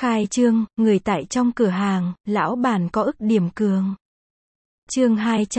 Khai trương, người tại trong cửa hàng, lão bản có ức điểm cường. Chương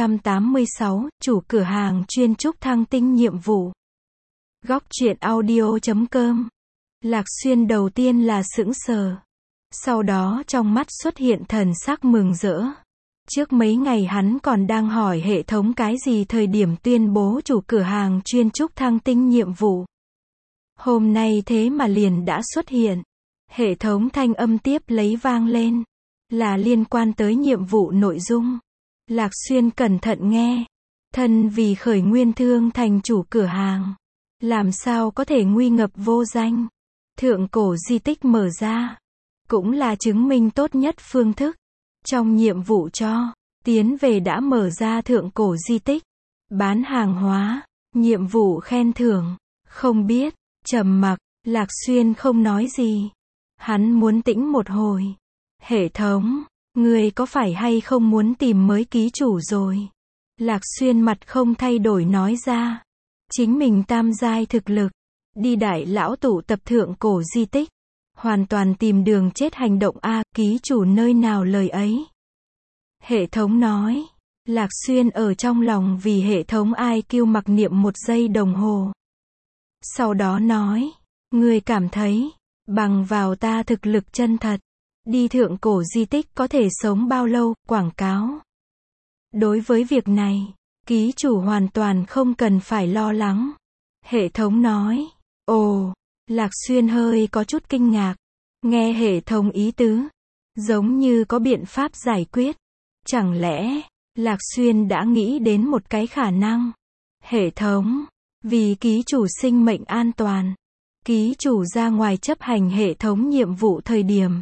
286, chủ cửa hàng chuyên trúc thăng tinh nhiệm vụ. Góc truyện audio.com. Lạc Xuyên đầu tiên là sững sờ. Sau đó trong mắt xuất hiện thần sắc mừng rỡ. Trước mấy ngày hắn còn đang hỏi hệ thống cái gì thời điểm tuyên bố chủ cửa hàng chuyên trúc thăng tinh nhiệm vụ. Hôm nay thế mà liền đã xuất hiện. Hệ thống thanh âm tiếp lấy vang lên. Là liên quan tới nhiệm vụ nội dung. Lạc Xuyên cẩn thận nghe. Thân vì khởi nguyên thương thành chủ cửa hàng. Làm sao có thể nguy ngập vô danh. Thượng cổ di tích mở ra. Cũng là chứng minh tốt nhất phương thức. Trong nhiệm vụ cho, tiến về đã mở ra thượng cổ di tích. Bán hàng hóa, nhiệm vụ khen thưởng. Không biết, trầm mặc, Lạc Xuyên không nói gì. Hắn muốn tĩnh một hồi. Hệ thống, người có phải hay không muốn tìm mới ký chủ rồi? Lạc Xuyên mặt không thay đổi nói ra. Chính mình tam giai thực lực. Đi đại lão tụ tập thượng cổ di tích. Hoàn toàn tìm đường chết hành động a, ký chủ nơi nào lời ấy. Hệ thống nói. Lạc Xuyên ở trong lòng vì hệ thống IQ mặc niệm 1 giây đồng hồ. Sau đó nói. Người cảm thấy, bằng vào ta thực lực chân thật, đi thượng cổ di tích có thể sống bao lâu, quảng cáo. Đối với việc này, ký chủ hoàn toàn không cần phải lo lắng. Hệ thống nói. Ồ, Lạc Xuyên hơi có chút kinh ngạc. Nghe hệ thống ý tứ, giống như có biện pháp giải quyết. Chẳng lẽ, Lạc Xuyên đã nghĩ đến một cái khả năng. Hệ thống, vì ký chủ sinh mệnh an toàn, ký chủ ra ngoài chấp hành hệ thống nhiệm vụ thời điểm,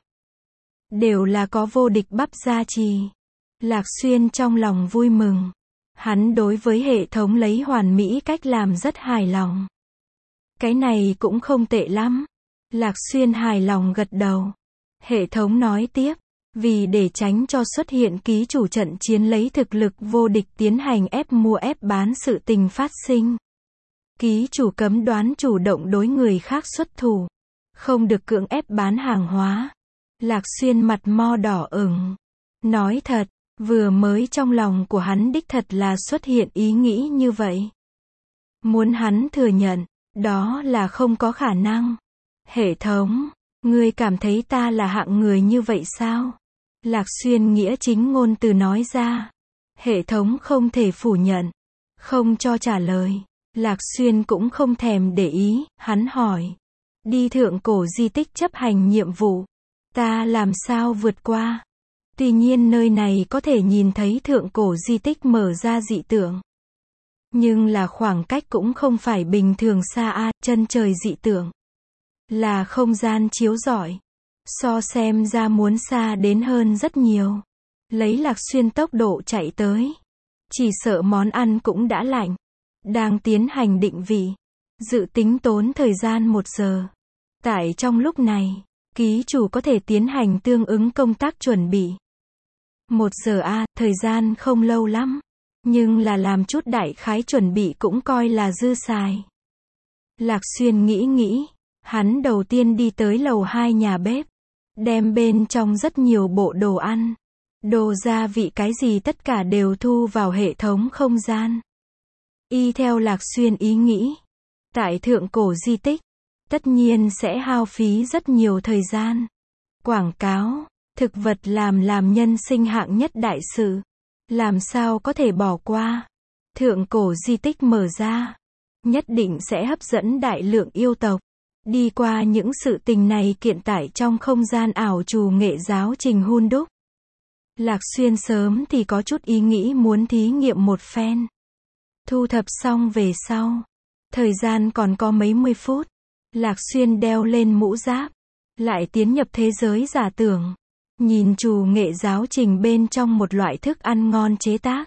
đều là có vô địch bắp gia trì. Lạc Xuyên trong lòng vui mừng. Hắn đối với hệ thống lấy hoàn mỹ cách làm rất hài lòng. Cái này cũng không tệ lắm. Lạc Xuyên hài lòng gật đầu. Hệ thống nói tiếp. Vì để tránh cho xuất hiện ký chủ trận chiến lấy thực lực vô địch tiến hành ép mua ép bán sự tình phát sinh. Ký chủ cấm đoán chủ động đối người khác xuất thủ. Không được cưỡng ép bán hàng hóa. Lạc Xuyên mặt mo đỏ ửng. Nói thật, vừa mới trong lòng của hắn đích thật là xuất hiện ý nghĩ như vậy. Muốn hắn thừa nhận, đó là không có khả năng. Hệ thống, ngươi cảm thấy ta là hạng người như vậy sao? Lạc Xuyên nghĩa chính ngôn từ nói ra. Hệ thống không thể phủ nhận. Không cho trả lời. Lạc Xuyên cũng không thèm để ý, hắn hỏi. Đi thượng cổ di tích chấp hành nhiệm vụ. Ta làm sao vượt qua? Tuy nhiên nơi này có thể nhìn thấy thượng cổ di tích mở ra dị tượng. Nhưng là khoảng cách cũng không phải bình thường xa a, chân trời dị tượng. Là không gian chiếu rọi. So xem ra muốn xa đến hơn rất nhiều. Lấy Lạc Xuyên tốc độ chạy tới. Chỉ sợ món ăn cũng đã lạnh. Đang tiến hành định vị. Dự tính tốn thời gian 1 giờ. Tại trong lúc này, ký chủ có thể tiến hành tương ứng công tác chuẩn bị. 1 giờ a, thời gian không lâu lắm. Nhưng là làm chút đại khái chuẩn bị cũng coi là dư xài. Lạc Xuyên nghĩ. Hắn đầu tiên đi tới lầu 2 nhà bếp. Đem bên trong rất nhiều bộ đồ ăn. Đồ gia vị cái gì tất cả đều thu vào hệ thống không gian. Y theo Lạc Xuyên ý nghĩ. Tại thượng cổ di tích. Tất nhiên sẽ hao phí rất nhiều thời gian. Quảng cáo. Thực vật làm nhân sinh hạng nhất đại sự. Làm sao có thể bỏ qua. Thượng cổ di tích mở ra. Nhất định sẽ hấp dẫn đại lượng yêu tộc. Đi qua những sự tình này kiện tải trong không gian ảo trù nghệ giáo trình hun đúc. Lạc Xuyên sớm thì có chút ý nghĩ muốn thí nghiệm một phen. Thu thập xong về sau. Thời gian còn có mấy mươi phút. Lạc Xuyên đeo lên mũ giáp. Lại tiến nhập thế giới giả tưởng. Nhìn trù nghệ giáo trình bên trong một loại thức ăn ngon chế tác.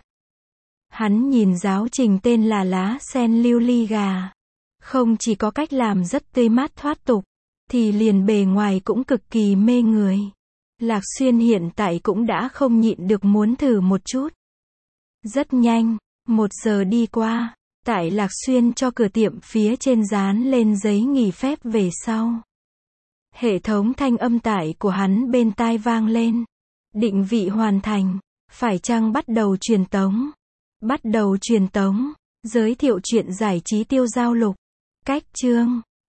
Hắn nhìn giáo trình tên là lá sen lưu ly gà. Không chỉ có cách làm rất tươi mát thoát tục, thì liền bề ngoài cũng cực kỳ mê người. Lạc Xuyên hiện tại cũng đã không nhịn được muốn thử một chút. Rất nhanh, 1 giờ đi qua, tại Lạc Xuyên cho cửa tiệm phía trên dán lên giấy nghỉ phép về sau. Hệ thống thanh âm tải của hắn bên tai vang lên. Định vị hoàn thành. Phải chăng bắt đầu truyền tống? Bắt đầu truyền tống. Giới thiệu chuyện giải trí tiêu giao lục. Cách chương